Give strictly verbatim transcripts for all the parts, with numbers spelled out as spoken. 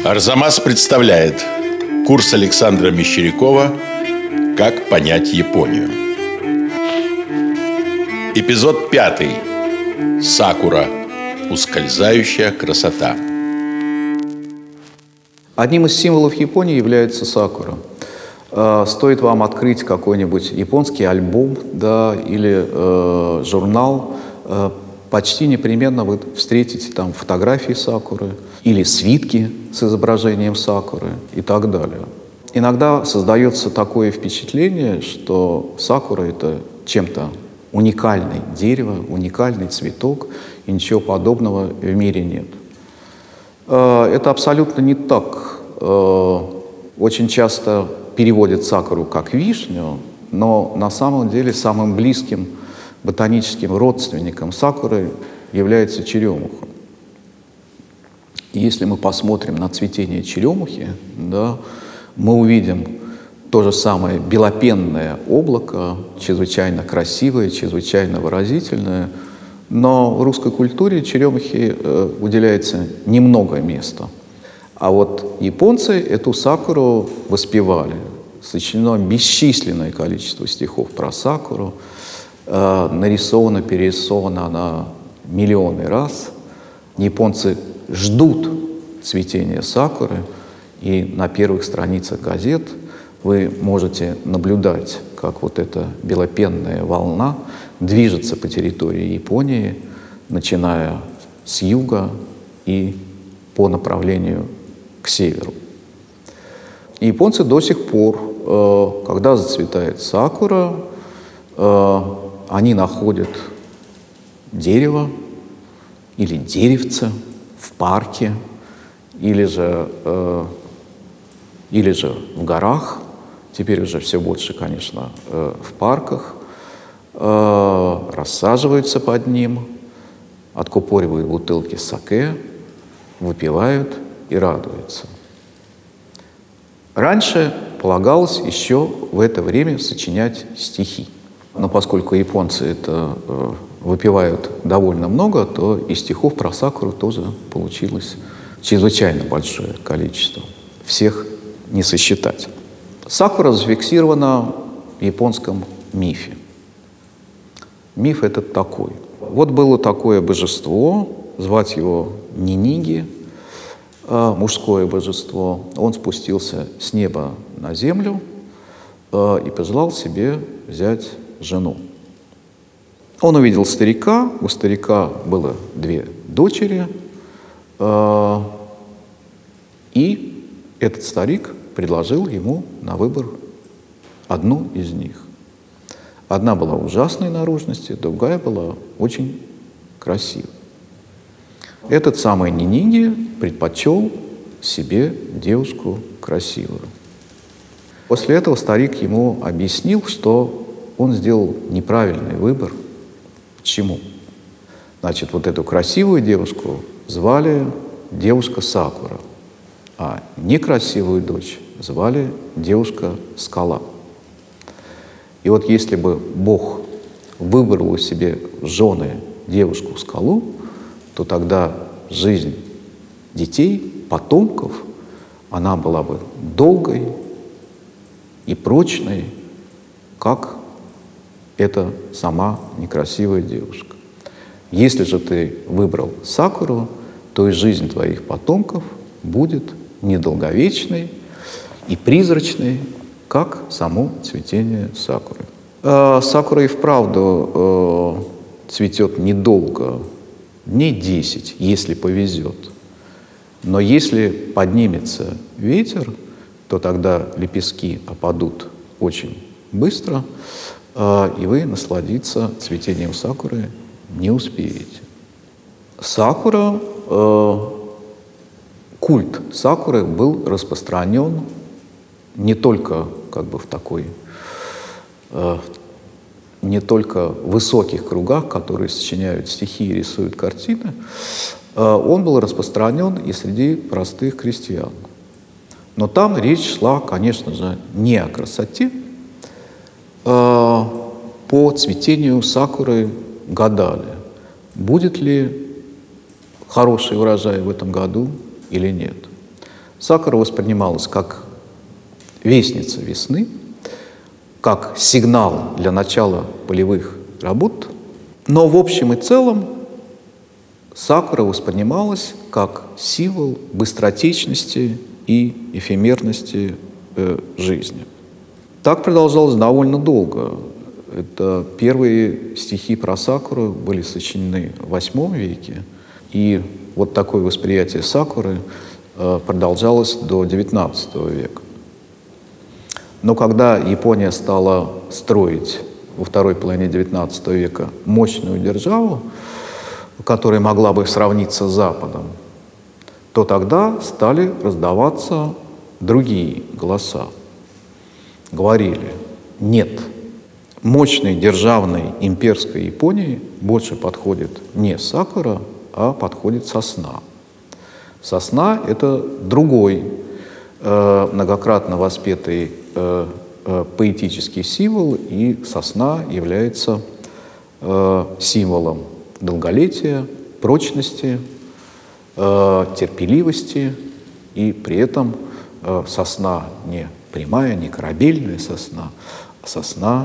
Арзамас представляет курс Александра Мещерякова «Как понять Японию». Эпизод пятый. Сакура. Ускользающая красота. Одним из символов Японии является сакура. Стоит вам открыть какой-нибудь японский альбом, да, или э, журнал, э, почти непременно вы встретите там фотографии сакуры или свитки с изображением сакуры и так далее. Иногда создается такое впечатление, что сакура — это чем-то уникальное дерево, уникальный цветок, и ничего подобного в мире нет. Это абсолютно не так. Очень часто переводят сакуру как вишню, но на самом деле самым близким ботаническим родственником сакуры является черемуха. И если мы посмотрим на цветение черемухи, да, мы увидим то же самое белопенное облако, чрезвычайно красивое, чрезвычайно выразительное, но в русской культуре черемухе э, уделяется немного места. А вот японцы эту сакуру воспевали. Сочинено бесчисленное количество стихов про сакуру. Э, нарисована, перерисована она миллионы раз. Японцы ждут цветения сакуры, и на первых страницах газет вы можете наблюдать, как вот эта белопенная волна движется по территории Японии, начиная с юга и по направлению к северу. И японцы до сих пор, когда зацветает сакура, они находят дерево или деревце в парке, или же, или же в горах, теперь уже все больше, конечно, в парках, рассаживаются под ним, откупоривают бутылки саке, выпивают и радуются. Раньше полагалось еще в это время сочинять стихи. Но поскольку японцы это э, выпивают довольно много, то и стихов про сакуру тоже получилось чрезвычайно большое количество. Всех не сосчитать. Сакура зафиксирована в японском мифе. Миф этот такой. Вот было такое божество, звать его Ниниги, мужское божество. Он спустился с неба на землю и пожелал себе взять жену. Он увидел старика, у старика было две дочери, и этот старик предложил ему на выбор одну из них. Одна была ужасной наружности, другая была очень красивой. Этот самый Ниниги предпочел себе девушку красивую. После этого старик ему объяснил, что он сделал неправильный выбор. Почему? Значит, вот эту красивую девушку звали девушка Сакура, а некрасивую дочь звали девушка-скала. И вот если бы Бог выбрал у себе в жены девушку-скалу, то тогда жизнь детей, потомков, она была бы долгой и прочной, как эта сама некрасивая девушка. Если же ты выбрал сакуру, то и жизнь твоих потомков будет недолговечной и призрачной, как само цветение сакуры. Э, сакура и вправду э, цветет недолго, дней десять, если повезет. Но если поднимется ветер, то тогда лепестки опадут очень быстро, э, и вы насладиться цветением сакуры не успеете. Сакура, э, культ сакуры был распространен не только как бы в такой, э, не только в высоких кругах, которые сочиняют стихи и рисуют картины, э, он был распространен и среди простых крестьян. Но там речь шла, конечно же, не о красоте. Э, по цветению сакуры гадали, будет ли хороший урожай в этом году или нет. Сакура воспринималась как вестница весны, как сигнал для начала полевых работ, но в общем и целом сакура воспринималась как символ быстротечности и эфемерности э, жизни. Так продолжалось довольно долго. Это первые стихи про сакуру были сочинены в восьмом веке, и вот такое восприятие сакуры э, продолжалось до девятнадцатого века. Но когда Япония стала строить во второй половине девятнадцатого века мощную державу, которая могла бы сравниться с Западом, то тогда стали раздаваться другие голоса. Говорили: нет, мощной державной имперской Японии больше подходит не сакура, а подходит сосна. Сосна — это другой, э, многократно воспетый э, э, поэтический символ, и сосна является э, символом долголетия, прочности, э, терпеливости, и при этом э, сосна не прямая, не корабельная сосна, а сосна,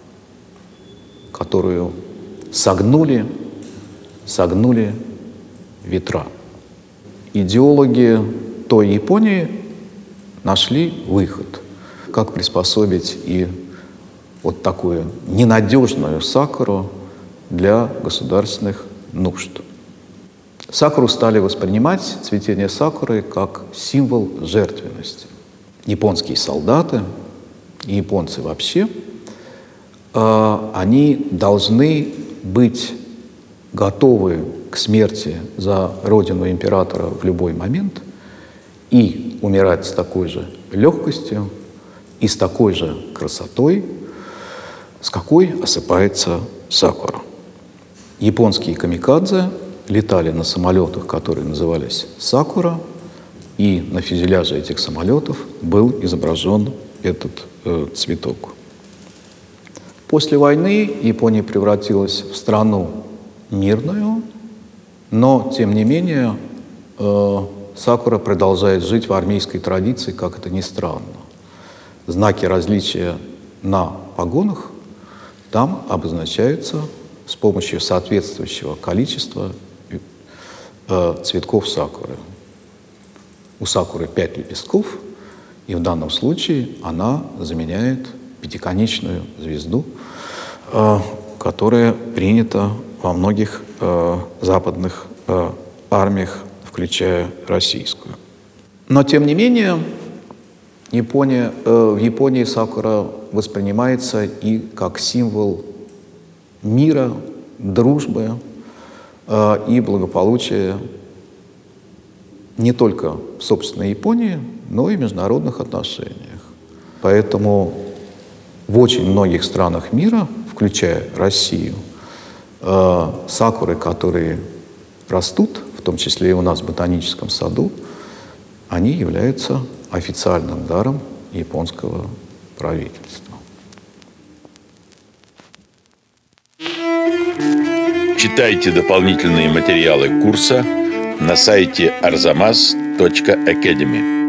которую согнули, согнули ветра. Идеологи той Японии нашли выход, как приспособить и вот такую ненадежную сакуру для государственных нужд. Сакуру стали воспринимать, цветение сакуры, как символ жертвенности. Японские солдаты и японцы вообще, э, они должны быть готовы к смерти за родину императора в любой момент и умирать с такой же легкостью и с такой же красотой, с какой осыпается сакура. Японские камикадзе летали на самолетах, которые назывались «Сакура», и на фюзеляже этих самолетов был изображен этот э, цветок. После войны Япония превратилась в страну мирную, но, тем не менее, э, сакура продолжает жить в армейской традиции, как это ни странно. Знаки различия на погонах там обозначаются с помощью соответствующего количества э, цветков сакуры. У сакуры пять лепестков, и в данном случае она заменяет пятиконечную звезду, э, которая принята во многих э, западных э, армиях, включая российскую. Но, тем не менее, Япония, э, в Японии сакура воспринимается и как символ мира, дружбы э, и благополучия не только в собственной Японии, но и в международных отношениях. Поэтому в очень многих странах мира, включая Россию, э, сакуры, которые растут, в том числе и у нас в ботаническом саду, они являются официальным даром японского правительства. Читайте дополнительные материалы курса на сайте арзамас точка академи.